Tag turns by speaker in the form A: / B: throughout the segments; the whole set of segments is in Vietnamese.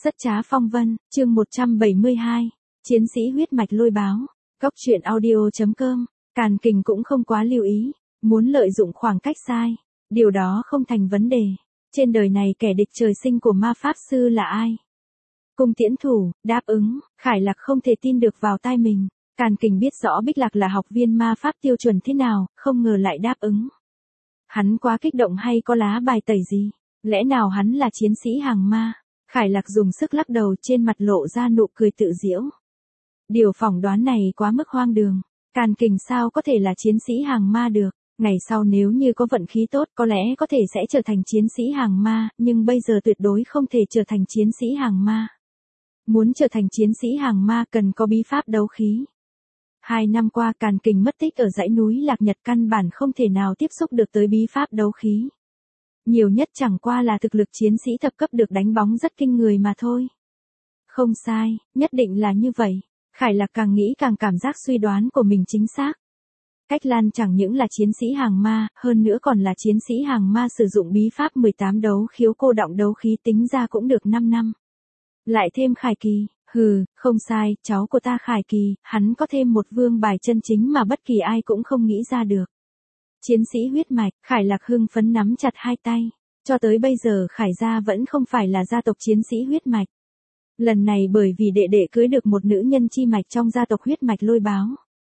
A: Rất trá phong vân, chương 172, chiến sĩ huyết mạch lôi báo, góc truyện audio.com, Càn Kình cũng không quá lưu ý, muốn lợi dụng khoảng cách sai, điều đó không thành vấn đề. Trên đời này kẻ địch trời sinh của ma pháp sư là ai? Cung Tiễn Thủ, đáp ứng, Khải Lạc không thể tin được vào tai mình. Càn Kình biết rõ Bích Lạc là học viên ma pháp tiêu chuẩn thế nào, không ngờ lại đáp ứng. Hắn quá kích động hay có lá bài tẩy gì? Lẽ nào hắn là chiến sĩ hàng ma? Khải Lạc dùng sức lắc đầu, trên mặt lộ ra nụ cười tự giễu. Điều phỏng đoán này quá mức hoang đường. Càn Kình sao có thể là chiến sĩ hàng ma được? Ngày sau nếu như có vận khí tốt có lẽ có thể sẽ trở thành chiến sĩ hàng ma, nhưng bây giờ tuyệt đối không thể trở thành chiến sĩ hàng ma. Muốn trở thành chiến sĩ hàng ma cần có bí pháp đấu khí. 2 năm qua Càn Kình mất tích ở dãy núi Lạc Nhật, căn bản không thể nào tiếp xúc được tới bí pháp đấu khí. Nhiều nhất chẳng qua là thực lực chiến sĩ thập cấp được đánh bóng rất kinh người mà thôi. Không sai, nhất định là như vậy. Khải Lạc càng nghĩ càng cảm giác suy đoán của mình chính xác. Cách Lan chẳng những là chiến sĩ hàng ma, hơn nữa còn là chiến sĩ hàng ma sử dụng bí pháp 18 đấu khiếu cô động đấu khí, tính ra cũng được 5 năm. Lại thêm Khải Kỳ, không sai, cháu của ta Khải Kỳ, hắn có thêm một vương bài chân chính mà bất kỳ ai cũng không nghĩ ra được. Chiến sĩ huyết mạch, Khải Lạc hưng phấn nắm chặt hai tay. Cho tới bây giờ Khải gia vẫn không phải là gia tộc chiến sĩ huyết mạch. Lần này bởi vì đệ đệ cưới được một nữ nhân chi mạch trong gia tộc huyết mạch lôi báo.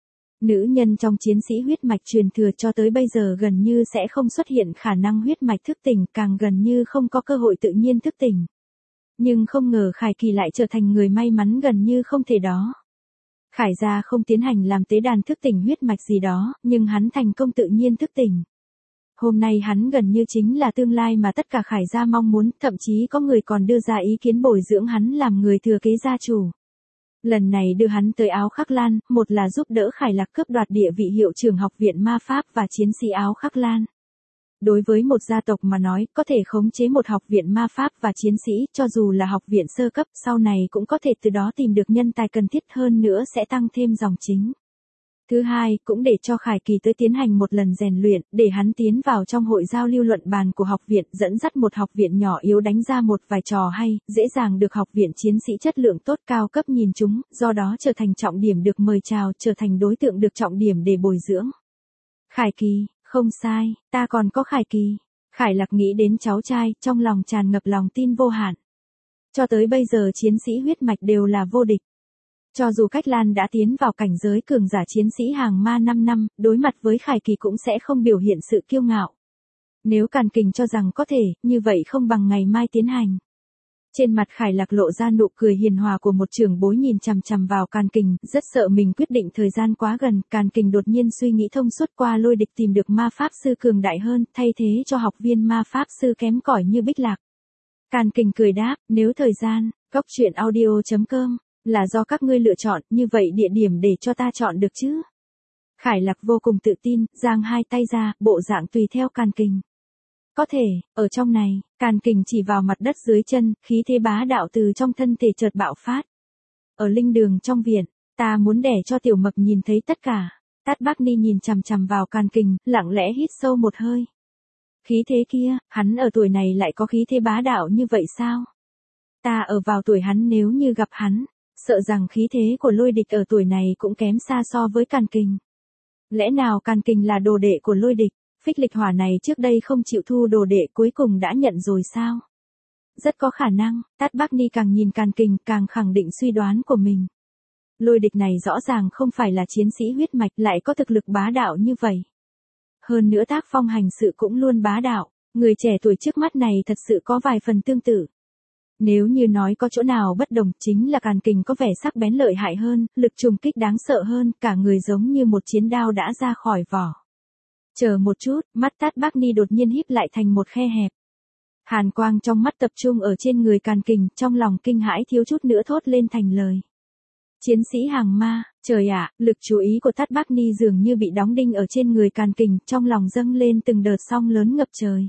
A: Nữ nhân trong chiến sĩ huyết mạch truyền thừa cho tới bây giờ gần như sẽ không xuất hiện khả năng huyết mạch thức tỉnh, càng gần như không có cơ hội tự nhiên thức tỉnh. Nhưng không ngờ Khải Kỳ lại trở thành người may mắn gần như không thể đó. Khải gia không tiến hành làm tế đàn thức tỉnh huyết mạch gì đó, nhưng hắn thành công tự nhiên thức tỉnh. Hôm nay hắn gần như chính là tương lai mà tất cả Khải gia mong muốn, thậm chí có người còn đưa ra ý kiến bồi dưỡng hắn làm người thừa kế gia chủ. Lần này đưa hắn tới Áo Khắc Lan, một là giúp đỡ Khải Lạc cướp đoạt địa vị hiệu trưởng học viện ma pháp và chiến sĩ Áo Khắc Lan. Đối với một gia tộc mà nói, có thể khống chế một học viện ma pháp và chiến sĩ, cho dù là học viện sơ cấp, sau này cũng có thể từ đó tìm được nhân tài cần thiết, hơn nữa sẽ tăng thêm dòng chính. Thứ hai, cũng để cho Khải Kỳ tới tiến hành một lần rèn luyện, để hắn tiến vào trong hội giao lưu luận bàn của học viện, dẫn dắt một học viện nhỏ yếu đánh ra một vài trò hay, dễ dàng được học viện chiến sĩ chất lượng tốt cao cấp nhìn chúng, do đó trở thành trọng điểm được mời chào, trở thành đối tượng được trọng điểm để bồi dưỡng. Khải Kỳ, không sai, ta còn có Khải Kỳ. Khải Lạc nghĩ đến cháu trai, trong lòng tràn ngập lòng tin vô hạn. Cho tới bây giờ chiến sĩ huyết mạch đều là vô địch. Cho dù Cách Lan đã tiến vào cảnh giới cường giả chiến sĩ hàng ma 5 năm, đối mặt với Khải Kỳ cũng sẽ không biểu hiện sự kiêu ngạo. Nếu Càn Kình cho rằng có thể, như vậy không bằng ngày mai tiến hành. Trên mặt Khải Lạc lộ ra nụ cười hiền hòa của một trưởng bối nhìn chằm chằm vào Càn Kình, rất sợ mình quyết định thời gian quá gần. Càn Kình đột nhiên suy nghĩ thông suốt, qua lôi địch tìm được ma pháp sư cường đại hơn, thay thế cho học viên ma pháp sư kém cỏi như Bích Lạc. Càn Kình cười đáp, nếu thời gian, góc truyện audio.com, là do các ngươi lựa chọn, như vậy địa điểm để cho ta chọn được chứ? Khải Lạc vô cùng tự tin, giang hai tay ra, bộ dạng tùy theo Càn Kình. Có thể, ở trong này, Càn Kình chỉ vào mặt đất dưới chân, khí thế bá đạo từ trong thân thể chợt bạo phát. Ở linh đường trong viện, ta muốn để cho Tiểu Mập nhìn thấy tất cả. Tát Bác Ni nhìn chằm chằm vào Càn Kình, lặng lẽ hít sâu một hơi. Khí thế kia, hắn ở tuổi này lại có khí thế bá đạo như vậy sao? Ta ở vào tuổi hắn, nếu như gặp hắn, sợ rằng khí thế của lôi địch ở tuổi này cũng kém xa so với Càn Kình. Lẽ nào Càn Kình là đồ đệ của lôi địch? Phích Lịch Hỏa này trước đây không chịu thu đồ đệ, cuối cùng đã nhận rồi sao? Rất có khả năng. Tát Bác Ni càng nhìn Càn Kình càng khẳng định suy đoán của mình. Lôi địch này rõ ràng không phải là chiến sĩ huyết mạch, lại có thực lực bá đạo như vậy. Hơn nữa tác phong hành sự cũng luôn bá đạo, người trẻ tuổi trước mắt này thật sự có vài phần tương tự. Nếu như nói có chỗ nào bất đồng, chính là Càn Kình có vẻ sắc bén lợi hại hơn, lực trùng kích đáng sợ hơn, cả người giống như một chiến đao đã ra khỏi vỏ. Chờ một chút, mắt Tát Bác Ni đột nhiên híp lại thành một khe hẹp. Hàn quang trong mắt tập trung ở trên người Càn Kình, trong lòng kinh hãi thiếu chút nữa thốt lên thành lời. Chiến sĩ hàng ma, trời ạ, lực chú ý của Tát Bác Ni dường như bị đóng đinh ở trên người Càn Kình, trong lòng dâng lên từng đợt sóng lớn ngập trời.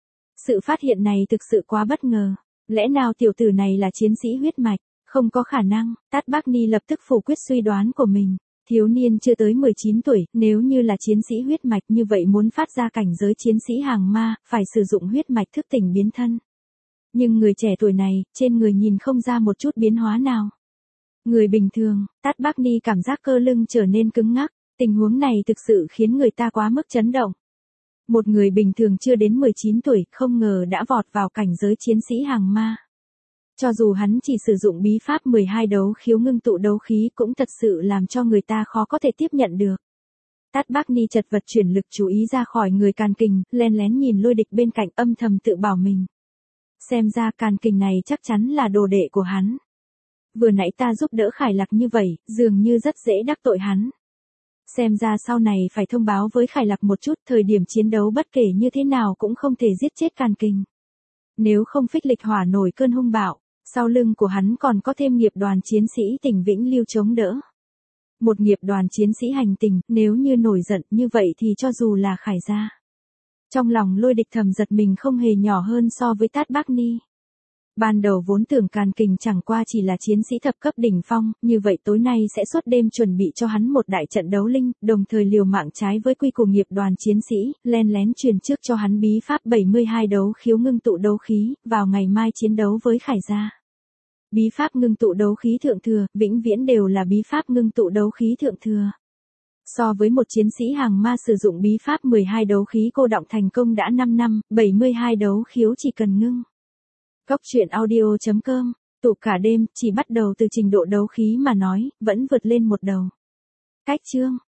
A: Sự phát hiện này thực sự quá bất ngờ. Lẽ nào tiểu tử này là chiến sĩ huyết mạch? Không có khả năng. Tát Bác Ni lập tức phủ quyết suy đoán của mình. Thiếu niên chưa tới 19 tuổi, nếu như là chiến sĩ huyết mạch như vậy muốn phát ra cảnh giới chiến sĩ hàng ma, phải sử dụng huyết mạch thức tỉnh biến thân. Nhưng người trẻ tuổi này, trên người nhìn không ra một chút biến hóa nào. Người bình thường, Tát Bác Ni cảm giác cơ lưng trở nên cứng ngắc, tình huống này thực sự khiến người ta quá mức chấn động. Một người bình thường chưa đến 19 tuổi, không ngờ đã vọt vào cảnh giới chiến sĩ hàng ma. Cho dù hắn chỉ sử dụng bí pháp 12 đấu khiếu ngưng tụ đấu khí cũng thật sự làm cho người ta khó có thể tiếp nhận được. Tát Bác Ni chật vật chuyển lực chú ý ra khỏi người Càn Kình, len lén nhìn Lôi Địch bên cạnh âm thầm tự bảo mình. Xem ra Càn Kình này chắc chắn là đồ đệ của hắn. Vừa nãy ta giúp đỡ Khải Lạc như vậy, dường như rất dễ đắc tội hắn. Xem ra sau này phải thông báo với Khải Lạc một chút, thời điểm chiến đấu bất kể như thế nào cũng không thể giết chết Càn Kình. Nếu không phích lịch hỏa nổi cơn hung bạo, sau lưng của hắn còn có thêm nghiệp đoàn chiến sĩ tỉnh Vĩnh Lưu chống đỡ. Một nghiệp đoàn chiến sĩ hành tình, nếu như nổi giận như vậy thì cho dù là Khải gia. Trong lòng Lôi Địch thầm giật mình không hề nhỏ hơn so với Tát Bác Ni. Ban đầu vốn tưởng Càn Kình chẳng qua chỉ là chiến sĩ thập cấp đỉnh phong, như vậy tối nay sẽ suốt đêm chuẩn bị cho hắn một đại trận đấu linh, đồng thời liều mạng trái với quy củ nghiệp đoàn chiến sĩ, len lén truyền trước cho hắn bí pháp 72 đấu khiếu ngưng tụ đấu khí, vào ngày mai chiến đấu với Khải gia. Bí pháp ngưng tụ đấu khí thượng thừa, vĩnh viễn đều là bí pháp ngưng tụ đấu khí thượng thừa. So với một chiến sĩ hàng ma sử dụng bí pháp 12 đấu khí cô đọng thành công đã 5 năm, 72 đấu khiếu chỉ cần ngưng. Góc truyện audio.com, tụ cả đêm, chỉ bắt đầu từ trình độ đấu khí mà nói, vẫn vượt lên một đầu. Cách chương